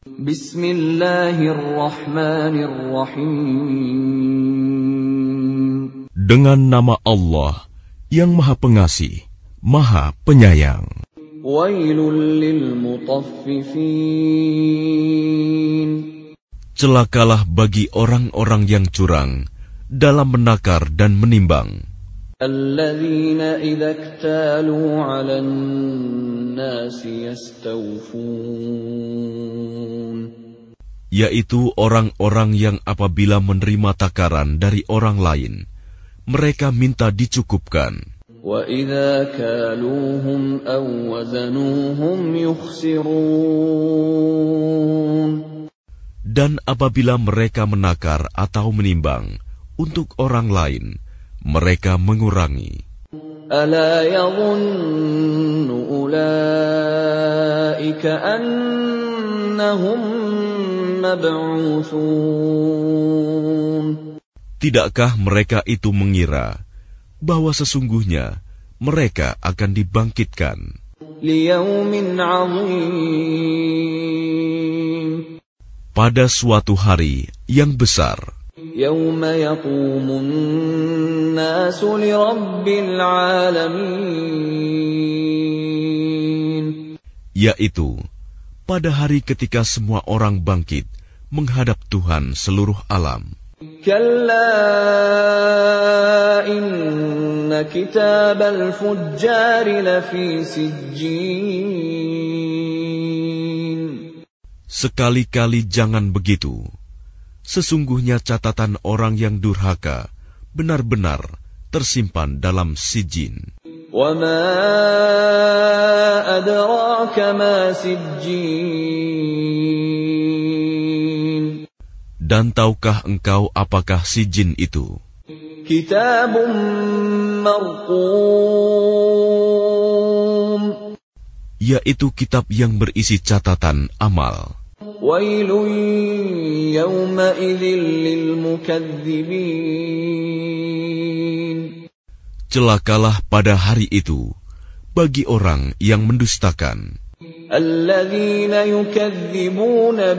Bismillahirrahmanirrahim. Dengan nama Allah yang Maha Pengasih, Maha Penyayang. Wailul lil mutaffifin. Celakalah bagi orang-orang yang curang dalam menakar dan menimbang. Alladzina idza iktalu 'alan nasi yastawfun. Yaitu orang-orang yang apabila menerima takaran dari orang lain, mereka minta dicukupkan. Wa idza kaluhum aw wazanuhum yukhsirun. Dan apabila mereka menakar atau menimbang untuk orang lain, mereka mengurangi. Ala yadhunnu ulaika annahum mab'utsun. Tidakkah mereka itu mengira bahwa sesungguhnya mereka akan dibangkitkan Liyaumin 'azim. pada suatu hari yang besar, Yauma yaqumun nasu lirabbil alamin. yaitu pada hari ketika semua orang bangkit menghadap Tuhan seluruh alam. Kalla inna kitabal fujjari lafi sijjin. Sekali-kali jangan begitu. Sesungguhnya catatan orang yang durhaka benar-benar tersimpan dalam sijin. Wa ma adraka ma sijjin. Dan tahukah engkau apakah sijin itu? Kitabun marqum. Yaitu kitab yang berisi catatan amal. Wailun yawma idzin lil mukadzibin. Celakalah pada hari itu bagi orang yang mendustakan. Alladzina yukadzibuna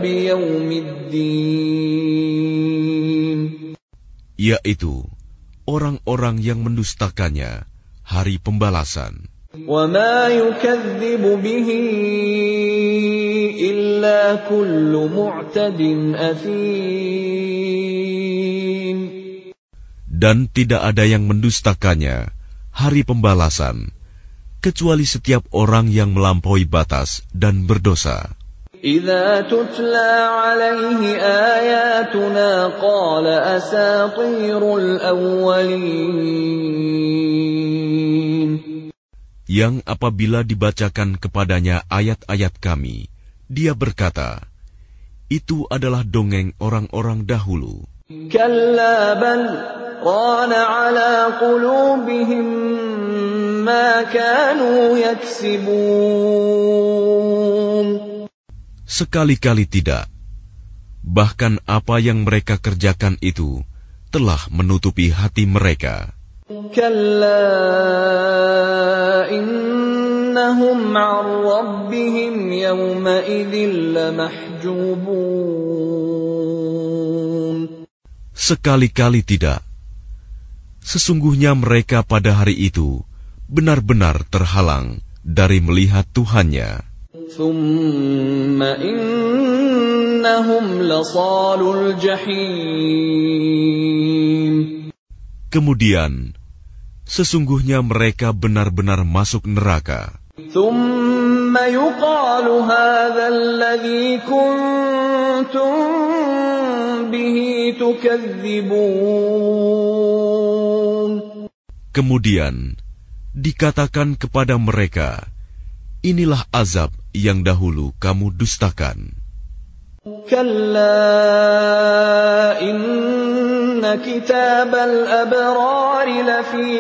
biyaumiddin. Yaitu orang-orang yang mendustakannya hari pembalasan. Wa ma yukadzibu bihi illa kullu mu'tadin athim. Dan tidak ada yang mendustakannya hari pembalasan kecuali setiap orang yang melampaui batas dan berdosa. Idza tutla alaihi ayatuna qala asatirul awwalin. Yang apabila dibacakan kepadanya ayat-ayat kami, dia berkata, itu adalah dongeng orang-orang dahulu. Kalla bal rana ala qulubihim ma kanu yaksibun. Sekali-kali tidak. Bahkan apa yang mereka kerjakan itu telah menutupi hati mereka. Kalla innahum 'an rabbihim yawma idzin lamahjubun. Sekali-kali tidak. Sesungguhnya mereka pada hari itu benar-benar terhalang dari melihat Tuhannya. Thumma innahum lasalul jahim. Kemudian, sesungguhnya mereka benar-benar masuk neraka. Thumma yuqalu hadha alladhi kuntum bihi tukadzibun. Kemudian, dikatakan kepada mereka, inilah azab yang dahulu kamu dustakan. Kalla inna kitabal abrari lafi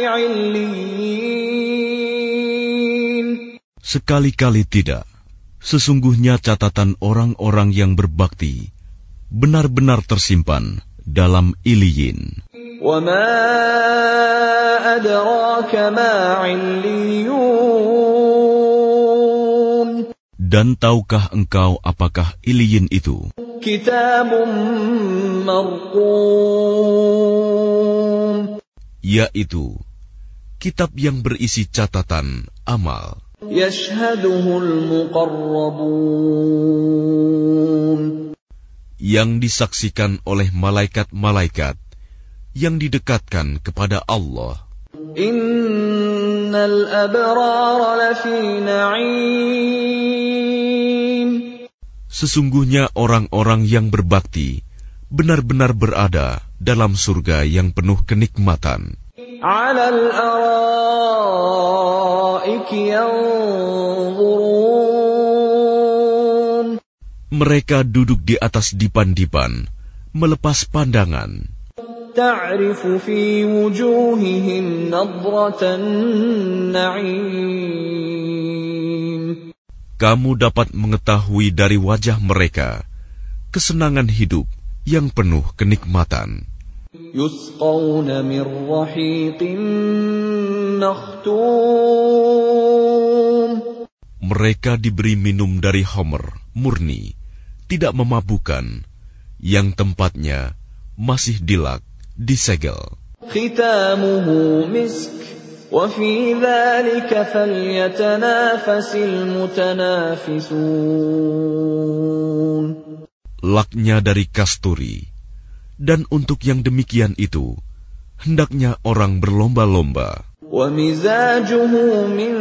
'illiyin. Sekali-kali tidak. Sesungguhnya catatan orang-orang yang berbakti benar-benar tersimpan dalam Iliyin. Wa ma adraka ma 'illiyun. Dan tahukah engkau apakah Iliyin itu? Kitabun marqum, Yaitu kitab yang berisi catatan amal. Yashhaduhul muqarrabun, Yang disaksikan oleh malaikat-malaikat yang didekatkan kepada Allah. Innal abrara lafi na'im, Sesungguhnya orang-orang yang berbakti benar-benar berada dalam surga yang penuh kenikmatan. 'alal araiki yanzurun, Mereka duduk di atas dipan-dipan, melepas pandangan. ta'rifu fi wujuhihim nadratan na'im, Kamu dapat mengetahui dari wajah mereka kesenangan hidup yang penuh kenikmatan. yusqawna min rahiqin makhtum, Mereka diberi minum dari homer murni, tidak memabukkan, yang tempatnya masih dilak, disegel. khitamuhu misk, wa fi dhalika falyatanafasil mutanafisun. Laknya dari kasturi, dan untuk yang demikian itu hendaknya orang berlomba-lomba. Wa mizajuhu min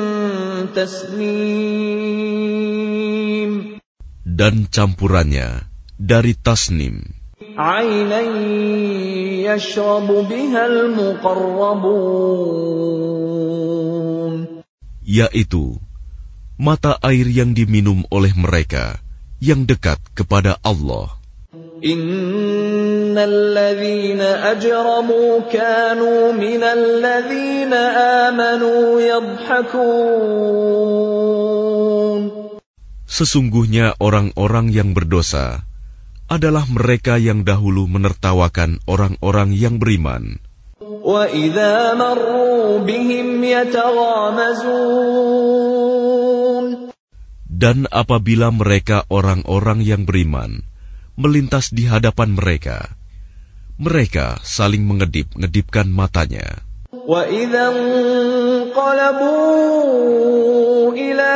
tasnim, Dan campurannya dari tasnim, 'aynan yashrabu bihal muqarrabun, yaitu mata air yang diminum oleh mereka yang dekat kepada Allah. Innal ladzina ajramu kanu minal ladzina amanu yadhhakun, Sesungguhnya orang-orang yang berdosa adalah mereka yang dahulu menertawakan orang-orang yang beriman. wa idza marru bihim yataghamazun, Dan apabila mereka orang-orang yang beriman melintas di hadapan mereka, mereka saling mengedip-ngedipkan matanya. wa idza qalabu ila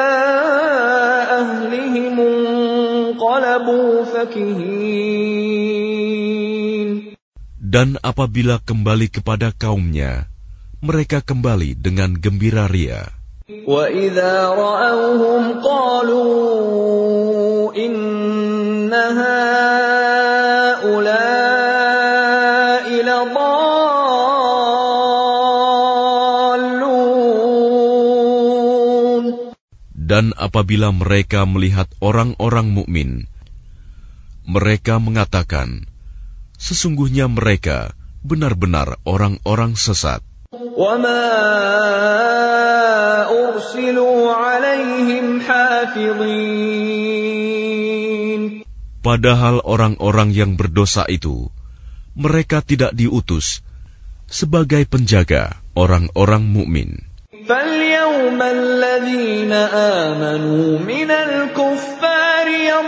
ahlihim qalabu fakihin, Dan apabila kembali kepada kaumnya, mereka kembali dengan gembira ria. wa idza ra'awhum qalu inna haula'i ladallun, Dan apabila mereka melihat orang-orang mukmin, mereka mengatakan, sesungguhnya mereka benar-benar orang-orang sesat. wa ma ursilu 'alaihim hafidhin, Padahal orang-orang yang berdosa itu, mereka tidak diutus sebagai penjaga orang-orang mukmin. فَالْيَوْمَ الَّذِينَ آمَنُوا مِنَ الْكُفَّارِ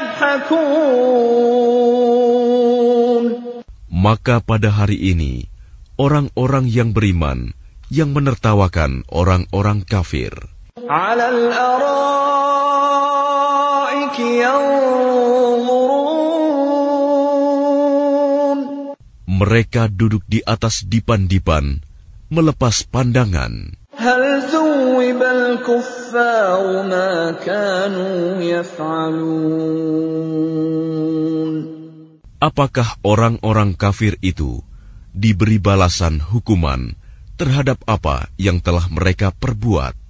يَضْحَكُونَ, Maka pada hari ini, orang-orang yang beriman yang menertawakan orang-orang kafir عَلَى الْأَرَائِكِ يَنظُرُونَ, mereka duduk di atas dipan-dipan, melepas pandangan. هَلْ ثُوِّبَ الْكُفَّارُ مَا كَانُوا يَفْعَلُونَ, Apakah orang-orang kafir itu diberi balasan hukuman terhadap apa yang telah mereka perbuat?